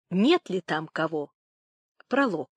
Нет ли там кого? Пролог.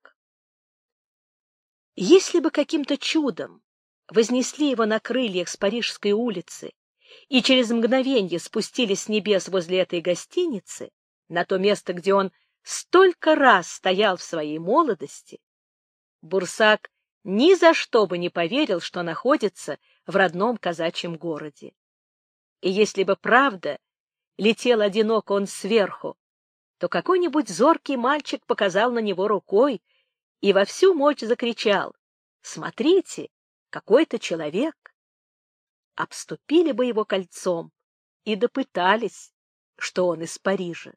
Если бы каким-то чудом вознесли его на крыльях с Парижской улицы и через мгновенье спустились с небес возле этой гостиницы, на то место, где он столько раз стоял в своей молодости, Бурсак ни за что бы не поверил, что находится в родном казачьем городе. И если бы правда летел одиноко он сверху, то какой-нибудь зоркий мальчик показал на него рукой и во всю мощь закричал: «Смотрите, какой-то человек!» Обступили бы его кольцом и допытались, что он из Парижа.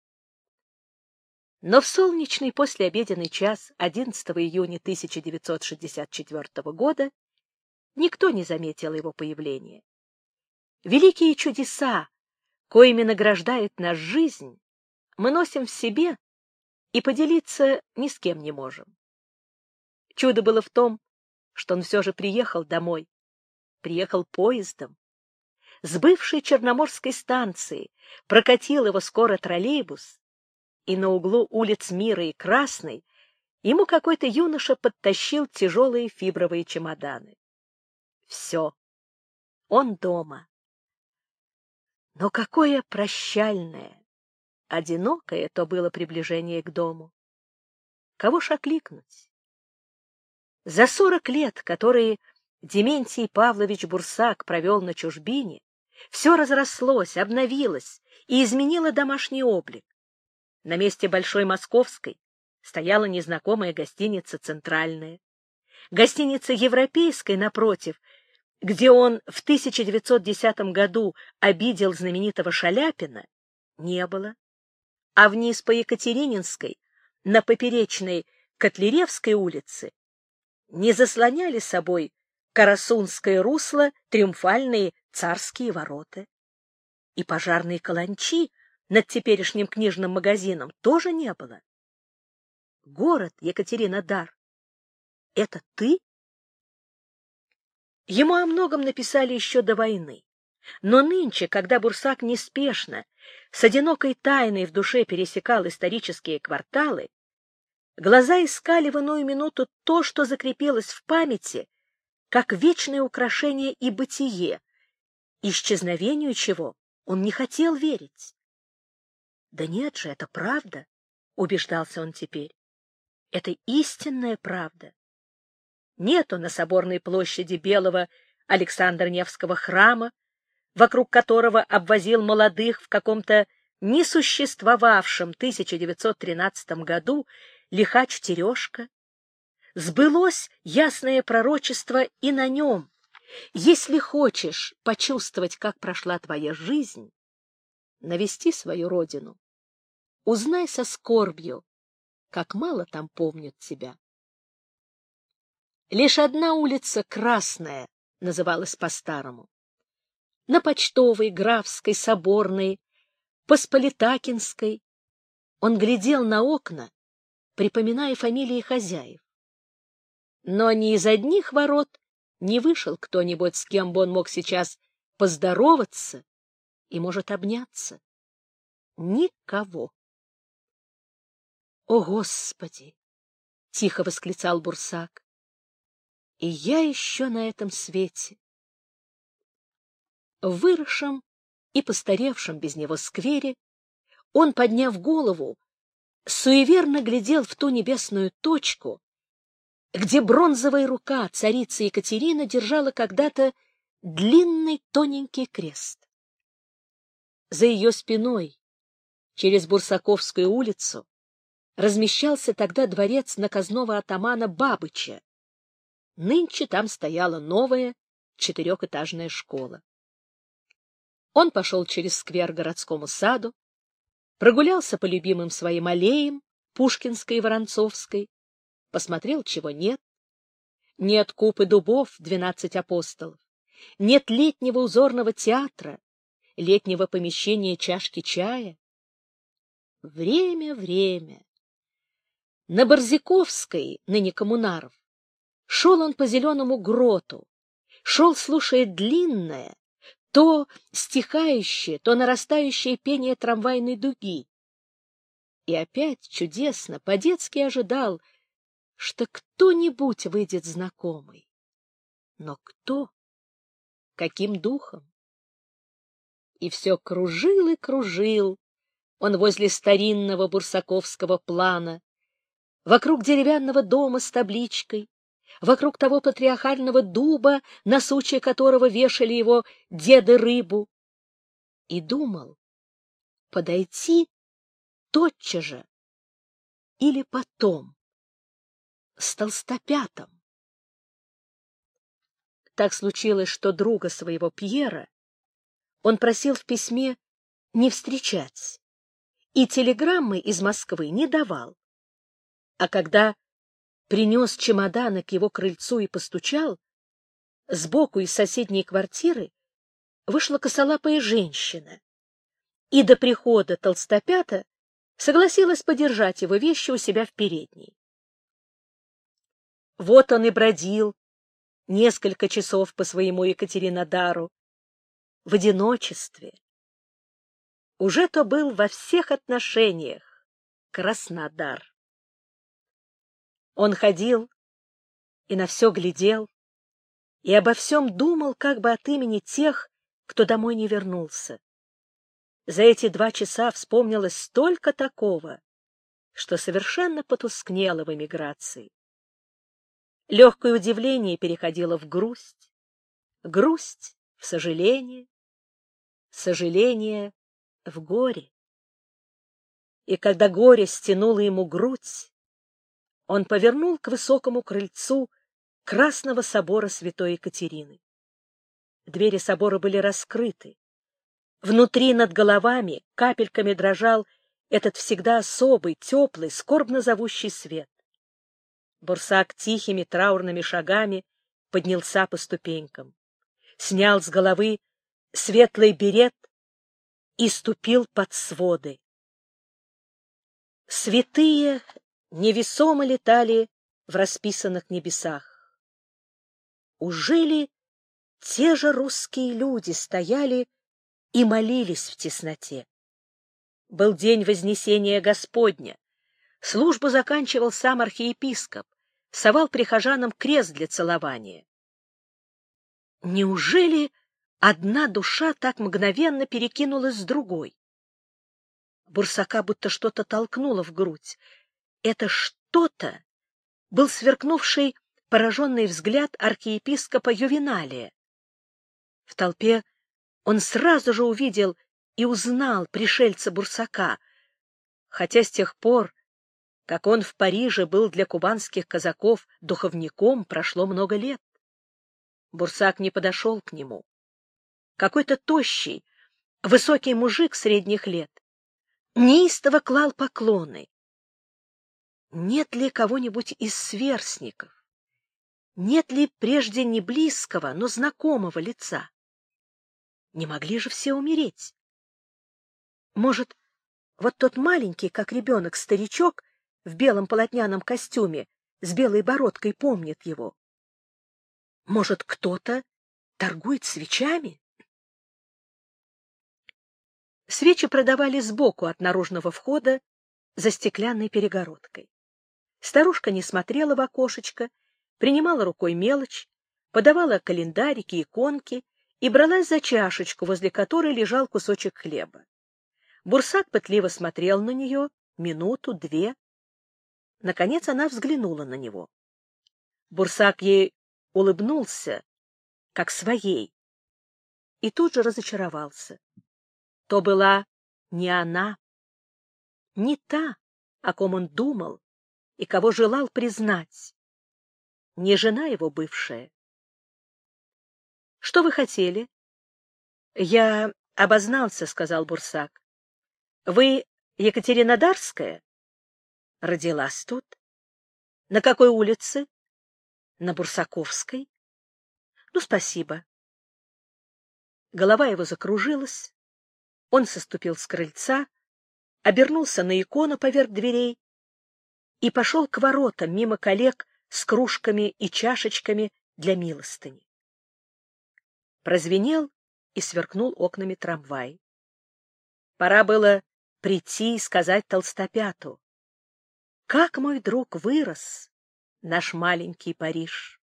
Но в солнечный послеобеденный час 11 июня 1964 года никто не заметил его появления. Великие чудеса, коими награждает нас жизнь, мы носим в себе и поделиться ни с кем не можем. Чудо было в том, что он все же приехал домой, приехал поездом. С бывшей Черноморской станции прокатил его скоро троллейбус, и на углу улиц Мира и Красной ему какой-то юноша подтащил тяжелые фибровые чемоданы. Все, он дома. Но какое прощальное, одинокое то было приближение к дому. Кого ж окликнуть? За 40 лет, которые Дементий Павлович Бурсак провел на чужбине, все разрослось, обновилось и изменило домашний облик. На месте Большой Московской стояла незнакомая гостиница «Центральная». Гостиница «Европейская», напротив, где он в 1910 году обидел знаменитого Шаляпина, не было. А вниз по Екатерининской, на поперечной Котляревской улице, не заслоняли собой Карасунское русло триумфальные Царские ворота. И пожарной каланчи над теперешним книжным магазином тоже не было. Город Екатеринодар — это ты? Ему о многом написали еще до войны, но нынче, когда Бурсак неспешно, с одинокой тайной в душе пересекал исторические кварталы, глаза искали в иную минуту то, что закрепилось в памяти, как вечное украшение и бытие, исчезновению чего он не хотел верить. Да нет же, это правда, убеждался он теперь. Это истинная правда. Нету на Соборной площади белого Александра Невского храма, вокруг которого обвозил молодых в каком-то несуществовавшем 1913 году лихач Терешка. Сбылось ясное пророчество и на нем. Если хочешь почувствовать, как прошла твоя жизнь, навести свою родину, узнай со скорбью, как мало там помнят тебя. Лишь одна улица, Красная, называлась по-старому. На Почтовой, Графской, Соборной, Посполитакинской он глядел на окна, припоминая фамилии хозяев. Но ни из одних ворот не вышел кто-нибудь, с кем бы он мог сейчас поздороваться и, может, обняться. Никого. «О, Господи!» — тихо восклицал Бурсак. «И я еще на этом свете!» В выросшем и постаревшем без него сквере он, подняв голову, суеверно глядел в ту небесную точку, где бронзовая рука царицы Екатерины держала когда-то длинный тоненький крест. За ее спиной, через Бурсаковскую улицу, размещался тогда дворец наказного атамана Бабыча. Нынче там стояла новая 4-этажная школа. Он пошел через сквер к городскому саду, прогулялся по любимым своим аллеям, Пушкинской и Воронцовской, посмотрел, чего нет. Нет купы дубов 12 апостолов, нет летнего узорного театра, летнего помещения чашки чая. Время. На Борзяковской, ныне Коммунаров, шел он по зеленому гроту, шел, слушая длинное, то стихающее, то нарастающее пение трамвайной дуги. И опять чудесно, по-детски ожидал, что кто-нибудь выйдет знакомый. Но кто? Каким духом? И все кружил и кружил он возле старинного бурсаковского плана, вокруг деревянного дома с табличкой, вокруг того патриархального дуба, на сучье которого вешали его деды рыбу, и думал, подойти тотчас же или потом, с Толстопятом. Так случилось, что друга своего Пьера он просил в письме не встречать, и телеграммы из Москвы не давал. А когда принес чемоданы к его крыльцу и постучал, сбоку из соседней квартиры вышла косолапая женщина, и до прихода Толстопята согласилась подержать его вещи у себя в передней. Вот он и бродил несколько часов по своему Екатеринодару в одиночестве. Уже то был во всех отношениях Краснодар. Он ходил и на все глядел, и обо всем думал как бы от имени тех, кто домой не вернулся. За эти 2 часа вспомнилось столько такого, что совершенно потускнело в эмиграции. Легкое удивление переходило в грусть, грусть в сожаление, сожаление в горе. И когда горе стянуло ему грудь, он повернул к высокому крыльцу Красного собора святой Екатерины. Двери собора были раскрыты. Внутри над головами капельками дрожал этот всегда особый, теплый, скорбно зовущий свет. Бурсак тихими траурными шагами поднялся по ступенькам, снял с головы светлый берет и ступил под своды. Святые невесомо летали в расписанных небесах. Ужели те же русские люди стояли и молились в тесноте? Был день Вознесения Господня. Службу заканчивал сам архиепископ, совал прихожанам крест для целования. Неужели одна душа так мгновенно перекинулась с другой? Бурсака будто что-то толкнуло в грудь. Это что-то был сверкнувший пораженный взгляд архиепископа Ювеналия. В толпе он сразу же увидел и узнал пришельца Бурсака, хотя с тех пор, как он в Париже был для кубанских казаков духовником, прошло много лет. Бурсак не подошел к нему. Какой-то тощий, высокий мужик средних лет неистово клал поклоны. Нет ли кого-нибудь из сверстников? Нет ли прежде не близкого, но знакомого лица? Не могли же все умереть? Может, вот тот маленький, как ребенок, старичок в белом полотняном костюме с белой бородкой помнит его? Может, кто-то торгует свечами? Свечи продавали сбоку от наружного входа за стеклянной перегородкой. Старушка не смотрела в окошечко, принимала рукой мелочь, подавала календарики, иконки и бралась за чашечку, возле которой лежал кусочек хлеба. Бурсак пытливо смотрел на нее минуту, 2. Наконец она взглянула на него. Бурсак ей улыбнулся, как своей, и тут же разочаровался. То была не она, не та, о ком он думал и кого желал признать, не жена его бывшая. — Что вы хотели? — Я обознался, — сказал Бурсак. — Вы Екатеринодарская? — Родилась тут. — На какой улице? — На Бурсаковской. — Ну, спасибо. Голова его закружилась. Он соступил с крыльца, обернулся на икону поверх дверей и пошел к воротам мимо коллег с кружками и чашечками для милостыни. Прозвенел и сверкнул окнами трамвай. Пора было прийти и сказать Толстопяту: «Как мой друг вырос, наш маленький Париж!»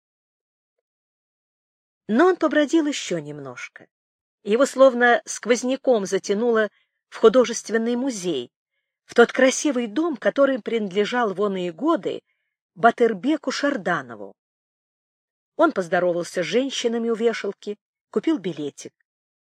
Но он побродил еще немножко. Его словно сквозняком затянуло в художественный музей, в тот красивый дом, который принадлежал в оные годы Батырбеку Шарданову. Он поздоровался с женщинами у вешалки, купил билетик.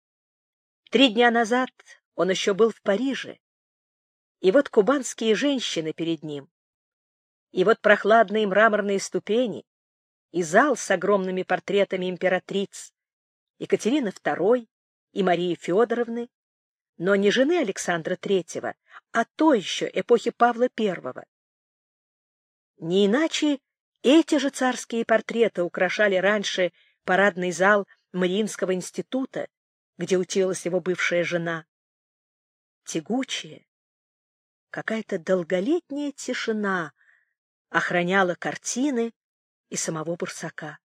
3 дня назад он еще был в Париже, и вот кубанские женщины перед ним, и вот прохладные мраморные ступени, и зал с огромными портретами императриц Екатерины II и Марии Федоровны, но не жены Александра III, а той еще эпохи Павла I. Не иначе эти же царские портреты украшали раньше парадный зал Мариинского института, где училась его бывшая жена. Тягучая, какая-то долголетняя тишина охраняла картины и самого Бурсака.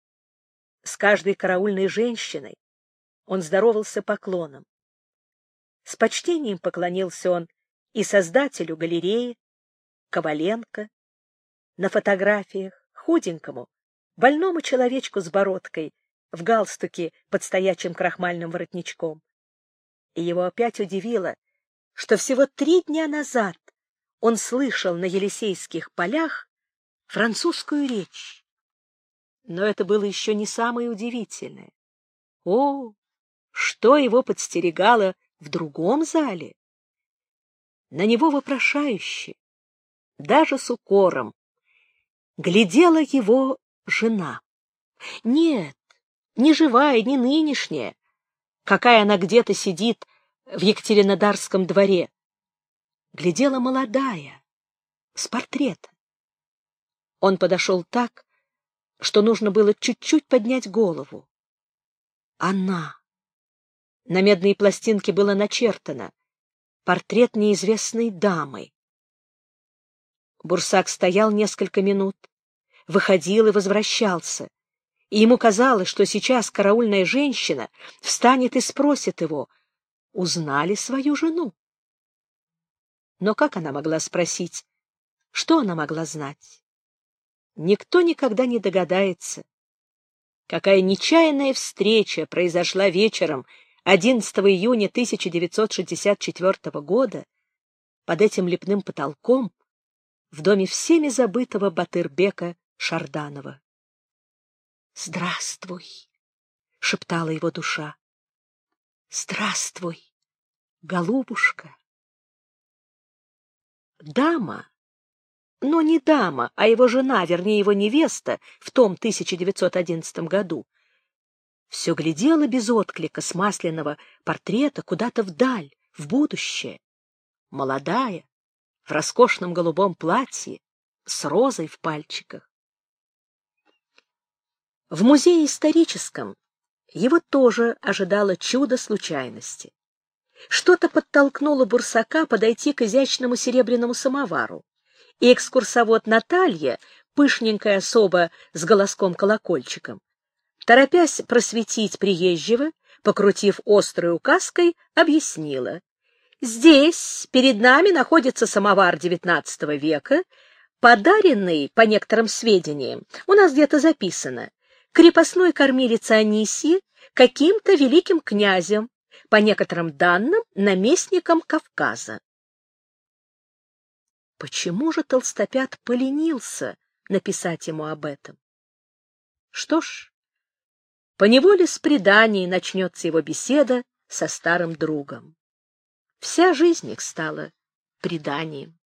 С каждой караульной женщиной он здоровался поклоном. С почтением поклонился он и создателю галереи, Коваленко, на фотографиях, худенькому, больному человечку с бородкой, в галстуке под стоячим крахмальным воротничком. И его опять удивило, что всего 3 дня назад он слышал на Елисейских полях французскую речь. Но это было еще не самое удивительное. О, что его подстерегало в другом зале! На него вопрошающе, даже с укором, глядела его жена. Нет, не живая, не нынешняя, какая она где-то сидит в Екатеринодарском дворе. Глядела молодая, с портрета. Он подошел так, что нужно было чуть-чуть поднять голову. Она. На медной пластинке было начертано: портрет неизвестной дамы. Бурсак стоял несколько минут, выходил и возвращался, и ему казалось, что сейчас караульная женщина встанет и спросит его: узнали свою жену? Но как она могла спросить? Что она могла знать? Никто никогда не догадается, какая нечаянная встреча произошла вечером 11 июня 1964 года под этим лепным потолком в доме всеми забытого Батырбека Шарданова. «Здравствуй!» — шептала его душа. «Здравствуй, голубушка!» Дама, но не дама, а его жена, вернее, его невеста в том 1911 году, все глядела без отклика с масляного портрета куда-то вдаль, в будущее. Молодая, в роскошном голубом платье, с розой в пальчиках. В музее историческом его тоже ожидало чудо случайности. Что-то подтолкнуло Бурсака подойти к изящному серебряному самовару, и экскурсовод Наталья, пышненькая особа с голоском-колокольчиком, торопясь просветить приезжего, покрутив острой указкой, объяснила: «Здесь перед нами находится самовар XIX века, подаренный, по некоторым сведениям, у нас где-то записано, крепостной кормилице Анисьи каким-то великим князем, по некоторым данным, наместником Кавказа». Почему же Толстопят поленился написать ему об этом? Что ж, поневоле с преданий начнется его беседа со старым другом. Вся жизнь их стала преданием.